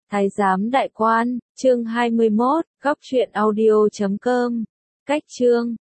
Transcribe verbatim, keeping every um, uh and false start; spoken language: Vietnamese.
Thái giám đại quan, chương hai mươi mốt, góc truyện audio chấm com. Cách chương